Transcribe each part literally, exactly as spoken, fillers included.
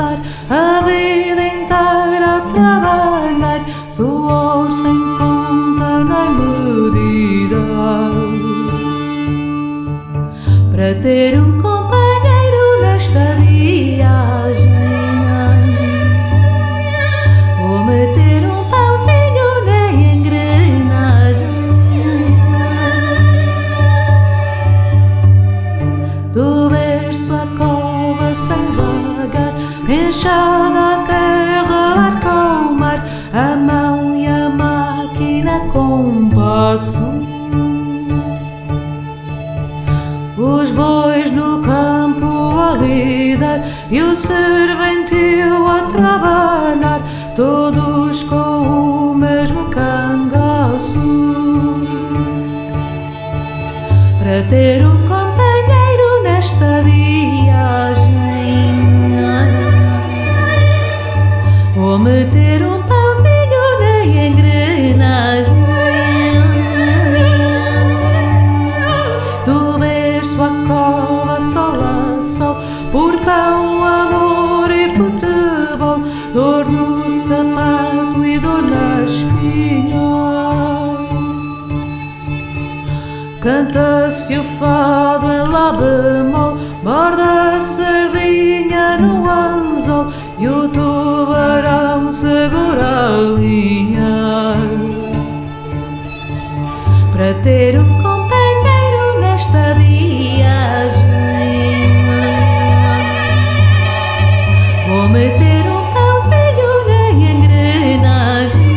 andar, a vida inteira a trabalhar, suor sem conta nem medida, para ter um companheiro nesta viagem. Vou meter um pauzinho na engrenagem, do berço à cova sem vagar, enxada a terra, larga o mar, a mão e a máquina com passo, os bois no campo a lidar e o serventil a trabalhar, todos com o mesmo cangaço, para ter um companheiro nesta viagem. Vou meter um pauzinho na engrenagem, do berço à cova, sol a sol, por pão, amor e futebol, dor no sapato e dor na espinha. Canta-se o fado em lá bemol, borda a sardinha no anzol e o tubarão segura a linha, para ter um companheiro nesta viagem. Vou meter um pauzinho na engrenagem,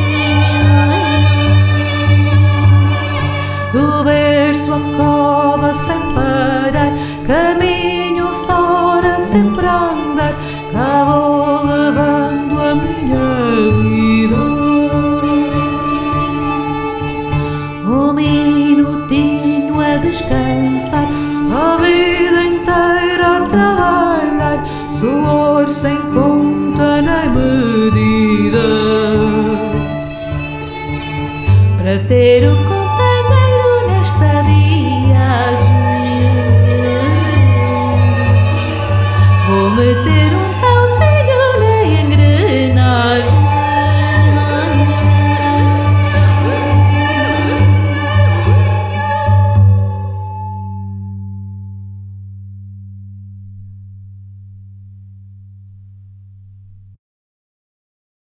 do berço à cova sem parar, caminho fora sempre a andar, cá vou levando a minha vida. Um minutinho a descansar, a vida inteira a trabalhar, suor sem conta nem medida, para ter o